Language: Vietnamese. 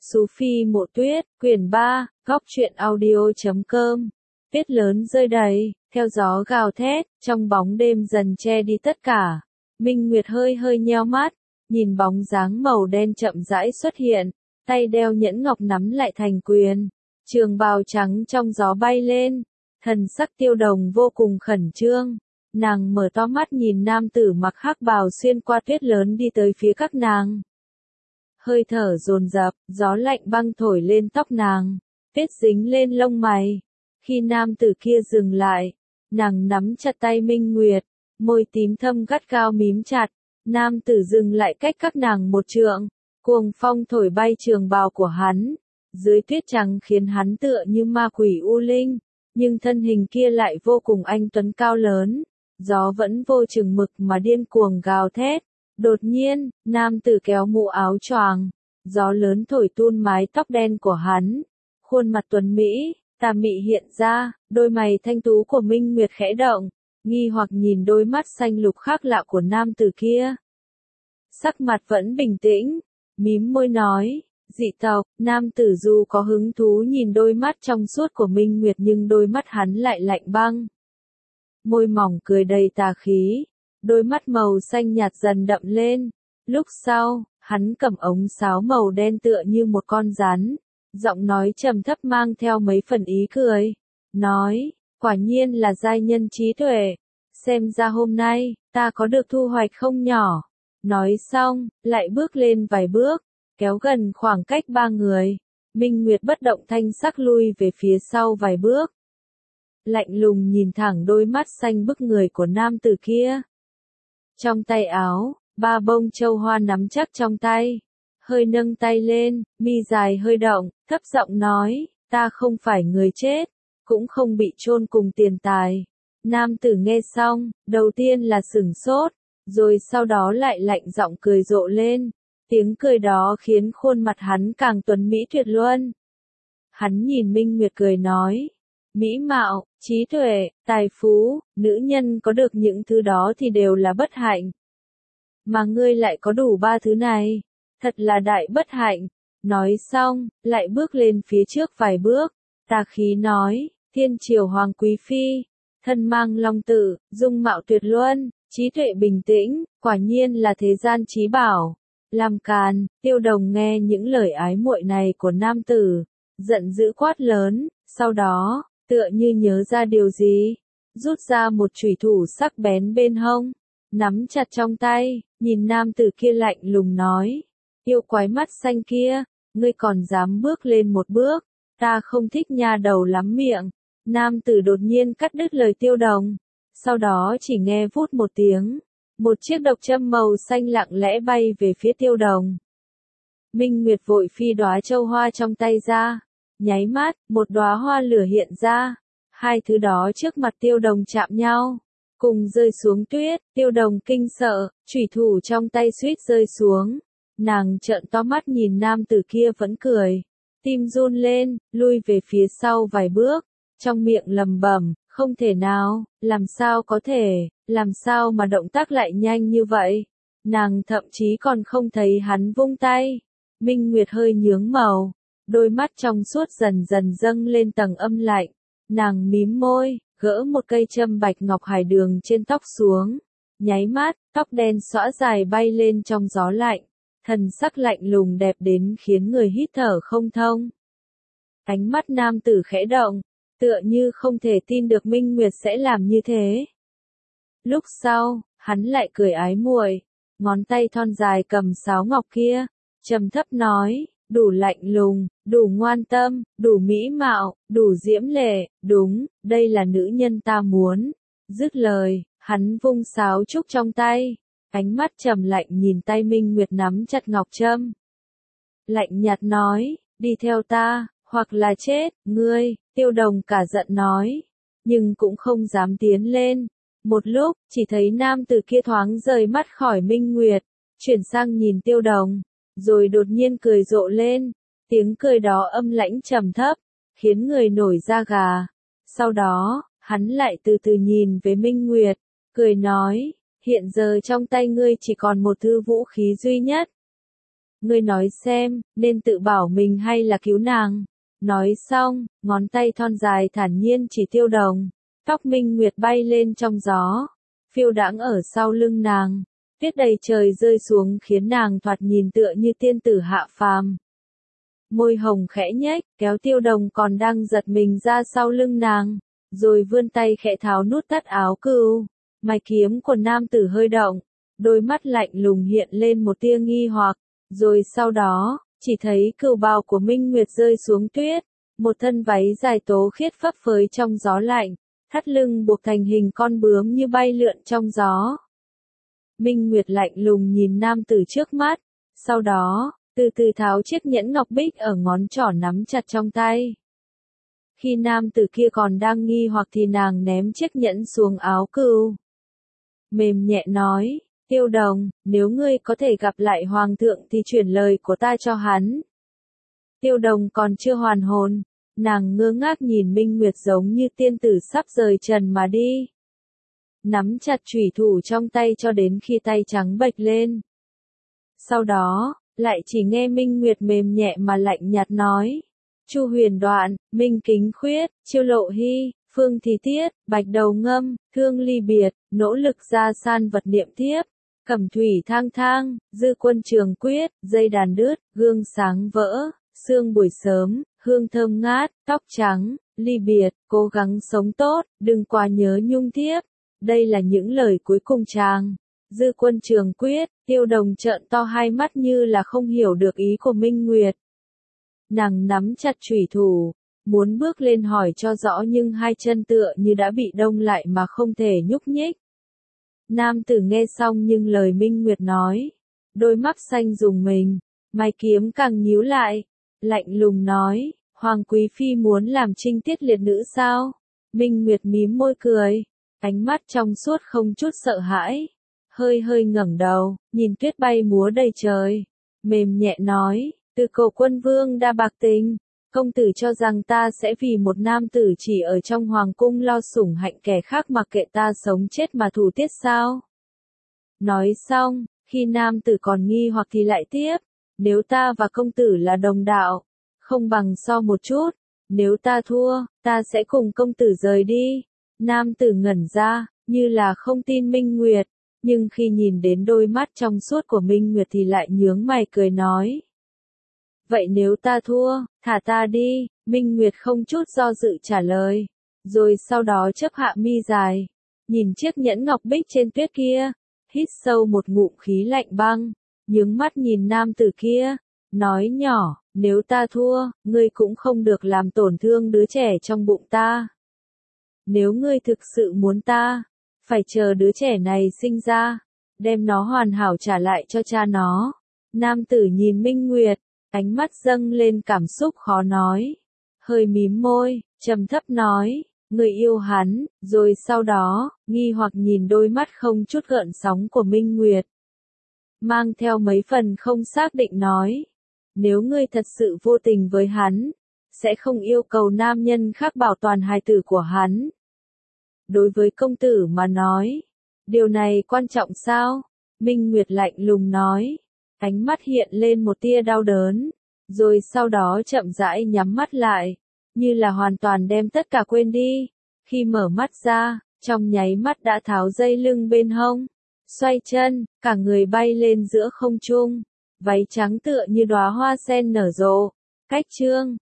Sufi Mộ Tuyết, quyển 3, góc truyện audio.com. Tuyết lớn rơi đầy, theo gió gào thét, trong bóng đêm dần che đi tất cả. Minh Nguyệt hơi hơi nheo mắt, nhìn bóng dáng màu đen chậm rãi xuất hiện, tay đeo nhẫn ngọc nắm lại thành quyền. Trường bào trắng trong gió bay lên, thần sắc Tiêu Đồng vô cùng khẩn trương. Nàng mở to mắt nhìn nam tử mặc hắc bào xuyên qua tuyết lớn đi tới phía các nàng. Hơi thở dồn dập, gió lạnh băng thổi lên tóc nàng, tuyết dính lên lông mày. Khi nam tử kia dừng lại, nàng nắm chặt tay Minh Nguyệt, môi tím thâm gắt gao mím chặt. Nam tử dừng lại cách các nàng một trượng, cuồng phong thổi bay trường bào của hắn. Dưới tuyết trắng khiến hắn tựa như ma quỷ u linh, nhưng thân hình kia lại vô cùng anh tuấn cao lớn. Gió vẫn vô chừng mực mà điên cuồng gào thét. Đột nhiên, nam tử kéo mũ áo choàng, gió lớn thổi tuôn mái tóc đen của hắn. Khuôn mặt tuấn mỹ, tà mị hiện ra, đôi mày thanh tú của Minh Nguyệt khẽ động, nghi hoặc nhìn đôi mắt xanh lục khác lạ của nam tử kia. Sắc mặt vẫn bình tĩnh, mím môi nói, dị tộc. Nam tử dù có hứng thú nhìn đôi mắt trong suốt của Minh Nguyệt nhưng đôi mắt hắn lại lạnh băng. Môi mỏng cười đầy tà khí, đôi mắt màu xanh nhạt dần đậm lên. Lúc sau, hắn cầm ống sáo màu đen tựa như một con rắn, giọng nói trầm thấp mang theo mấy phần ý cười, nói, quả nhiên là giai nhân trí tuệ, xem ra hôm nay, ta có được thu hoạch không nhỏ. Nói xong, lại bước lên vài bước, kéo gần khoảng cách ba người. Minh Nguyệt bất động thanh sắc lui về phía sau vài bước. Lạnh lùng nhìn thẳng đôi mắt xanh bức người của nam tử kia. Trong tay áo, ba bông châu hoa nắm chắc trong tay. Hơi nâng tay lên, mi dài hơi động, thấp giọng nói, ta không phải người chết, cũng không bị chôn cùng tiền tài. Nam tử nghe xong, đầu tiên là sửng sốt, rồi sau đó lại lạnh giọng cười rộ lên. Tiếng cười đó khiến khuôn mặt hắn càng tuấn mỹ tuyệt luân. Hắn nhìn Minh Nguyệt cười nói, mỹ mạo, trí tuệ, tài phú, nữ nhân có được những thứ đó thì đều là bất hạnh. Mà ngươi lại có đủ ba thứ này, thật là đại bất hạnh. Nói xong, lại bước lên phía trước vài bước, tà khí nói, thiên triều hoàng quý phi, thân mang long tự, dung mạo tuyệt luân, trí tuệ bình tĩnh, quả nhiên là thế gian trí bảo. Làm càn. Tiêu Đồng nghe những lời ái muội này của nam tử, giận dữ quát lớn, sau đó, tựa như nhớ ra điều gì, rút ra một chùy thủ sắc bén bên hông, nắm chặt trong tay, nhìn nam tử kia lạnh lùng nói, yêu quái mắt xanh kia, ngươi còn dám bước lên một bước, ta không thích nha đầu lắm miệng. Nam tử đột nhiên cắt đứt lời Tiêu Đồng, sau đó chỉ nghe vút một tiếng, một chiếc độc châm màu xanh lặng lẽ bay về phía Tiêu Đồng. Minh Nguyệt vội phi đóa châu hoa trong tay ra, nháy mắt, một đóa hoa lửa hiện ra, hai thứ đó trước mặt Tiêu Đồng chạm nhau, cùng rơi xuống tuyết. Tiêu Đồng kinh sợ, chủy thủ trong tay suýt rơi xuống, nàng trợn to mắt nhìn nam tử kia vẫn cười, tim run lên, lui về phía sau vài bước, trong miệng lầm bầm, không thể nào, làm sao có thể, làm sao mà động tác lại nhanh như vậy. Nàng thậm chí còn không thấy hắn vung tay. Minh Nguyệt hơi nhướng màu, đôi mắt trong suốt dần dần dâng lên tầng âm lạnh. Nàng mím môi, gỡ một cây châm bạch ngọc hải đường trên tóc xuống. Nháy mắt, tóc đen xõa dài bay lên trong gió lạnh. Thần sắc lạnh lùng đẹp đến khiến người hít thở không thông. Ánh mắt nam tử khẽ động, tựa như không thể tin được Minh Nguyệt sẽ làm như thế. Lúc sau, hắn lại cười ái muội, ngón tay thon dài cầm sáo ngọc kia, trầm thấp nói, đủ lạnh lùng, đủ ngoan tâm, đủ mỹ mạo, đủ diễm lệ, đúng, đây là nữ nhân ta muốn. Dứt lời, hắn vung sáo trúc trong tay, ánh mắt trầm lạnh nhìn tay Minh Nguyệt nắm chặt ngọc trâm. Lạnh nhạt nói, đi theo ta, hoặc là chết. Ngươi. Tiêu Đồng cả giận nói, nhưng cũng không dám tiến lên. Một lúc, chỉ thấy nam tử kia thoáng rời mắt khỏi Minh Nguyệt, chuyển sang nhìn Tiêu Đồng, rồi đột nhiên cười rộ lên. Tiếng cười đó âm lãnh trầm thấp, khiến người nổi da gà. Sau đó, hắn lại từ từ nhìn về Minh Nguyệt, cười nói, hiện giờ trong tay ngươi chỉ còn một thứ vũ khí duy nhất. Ngươi nói xem, nên tự bảo mình hay là cứu nàng? Nói xong, ngón tay thon dài thản nhiên chỉ Tiêu Đồng. Tóc Minh Nguyệt bay lên trong gió, phiêu đãng ở sau lưng nàng. Tuyết đầy trời rơi xuống khiến nàng thoạt nhìn tựa như tiên tử hạ phàm. Môi hồng khẽ nhếch, kéo Tiêu Đồng còn đang giật mình ra sau lưng nàng, rồi vươn tay khẽ tháo nút thắt áo cừu. Mày kiếm của nam tử hơi động, đôi mắt lạnh lùng hiện lên một tia nghi hoặc, rồi sau đó, chỉ thấy cừu bào của Minh Nguyệt rơi xuống tuyết, một thân váy dài tố khiết phấp phới trong gió lạnh, thắt lưng buộc thành hình con bướm như bay lượn trong gió. Minh Nguyệt lạnh lùng nhìn nam tử trước mắt, sau đó, từ từ tháo chiếc nhẫn ngọc bích ở ngón trỏ nắm chặt trong tay. Khi nam tử kia còn đang nghi hoặc thì nàng ném chiếc nhẫn xuống áo cừu. Mềm nhẹ nói, Tiêu Đồng, nếu ngươi có thể gặp lại hoàng thượng thì chuyển lời của ta cho hắn. Tiêu Đồng còn chưa hoàn hồn, nàng ngơ ngác nhìn Minh Nguyệt giống như tiên tử sắp rời trần mà đi. Nắm chặt chủy thủ trong tay cho đến khi tay trắng bệch lên. Sau đó, lại chỉ nghe Minh Nguyệt mềm nhẹ mà lạnh nhạt nói. Chu Huyền Đoạn, Minh Kính Khuyết, Chiêu Lộ Hy, Phương Thì Tiết, Bạch Đầu Ngâm, Thương Ly Biệt, Nỗ Lực Gia San Vật Niệm Thiếp, Cẩm Thủy Thang Thang, Dư Quân Trường Quyết, Dây Đàn Đứt, Gương Sáng Vỡ, Sương Buổi Sớm, Hương Thơm Ngát, Tóc Trắng, Ly Biệt, Cố Gắng Sống Tốt, Đừng Quá Nhớ Nhung Thiếp. Đây là những lời cuối cùng chàng. Dư Quân Trường Quyết, Tiêu Đồng trợn to hai mắt như là không hiểu được ý của Minh Nguyệt. Nàng nắm chặt chủy thủ, muốn bước lên hỏi cho rõ nhưng hai chân tựa như đã bị đông lại mà không thể nhúc nhích. Nam tử nghe xong nhưng lời Minh Nguyệt nói, đôi mắt xanh rùng mình, mày kiếm càng nhíu lại, lạnh lùng nói, Hoàng Quý Phi muốn làm trinh tiết liệt nữ sao? Minh Nguyệt mím môi cười, ánh mắt trong suốt không chút sợ hãi, hơi hơi ngẩng đầu, nhìn tuyết bay múa đầy trời, mềm nhẹ nói, Từ Cổ Quân Vương đa bạc tình, công tử cho rằng ta sẽ vì một nam tử chỉ ở trong hoàng cung lo sủng hạnh kẻ khác mặc kệ ta sống chết mà thủ tiết sao? Nói xong, khi nam tử còn nghi hoặc thì lại tiếp, nếu ta và công tử là đồng đạo, không bằng so một chút, nếu ta thua, ta sẽ cùng công tử rời đi. Nam tử ngẩn ra, như là không tin Minh Nguyệt, nhưng khi nhìn đến đôi mắt trong suốt của Minh Nguyệt thì lại nhướng mày cười nói. Vậy nếu ta thua, thả ta đi, Minh Nguyệt không chút do dự trả lời, rồi sau đó chớp hạ mi dài, nhìn chiếc nhẫn ngọc bích trên tuyết kia, hít sâu một ngụm khí lạnh băng, nhướng mắt nhìn nam tử kia, nói nhỏ, nếu ta thua, ngươi cũng không được làm tổn thương đứa trẻ trong bụng ta. Nếu ngươi thực sự muốn ta, phải chờ đứa trẻ này sinh ra, đem nó hoàn hảo trả lại cho cha nó. Nam tử nhìn Minh Nguyệt, ánh mắt dâng lên cảm xúc khó nói, hơi mím môi, trầm thấp nói, người yêu hắn, rồi sau đó, nghi hoặc nhìn đôi mắt không chút gợn sóng của Minh Nguyệt. Mang theo mấy phần không xác định nói, nếu ngươi thật sự vô tình với hắn, sẽ không yêu cầu nam nhân khác bảo toàn hài tử của hắn. Đối với công tử mà nói, điều này quan trọng sao? Minh Nguyệt lạnh lùng nói, ánh mắt hiện lên một tia đau đớn, rồi sau đó chậm rãi nhắm mắt lại, như là hoàn toàn đem tất cả quên đi. Khi mở mắt ra, trong nháy mắt đã tháo dây lưng bên hông, xoay chân, cả người bay lên giữa không trung, váy trắng tựa như đóa hoa sen nở rộ. Cách chương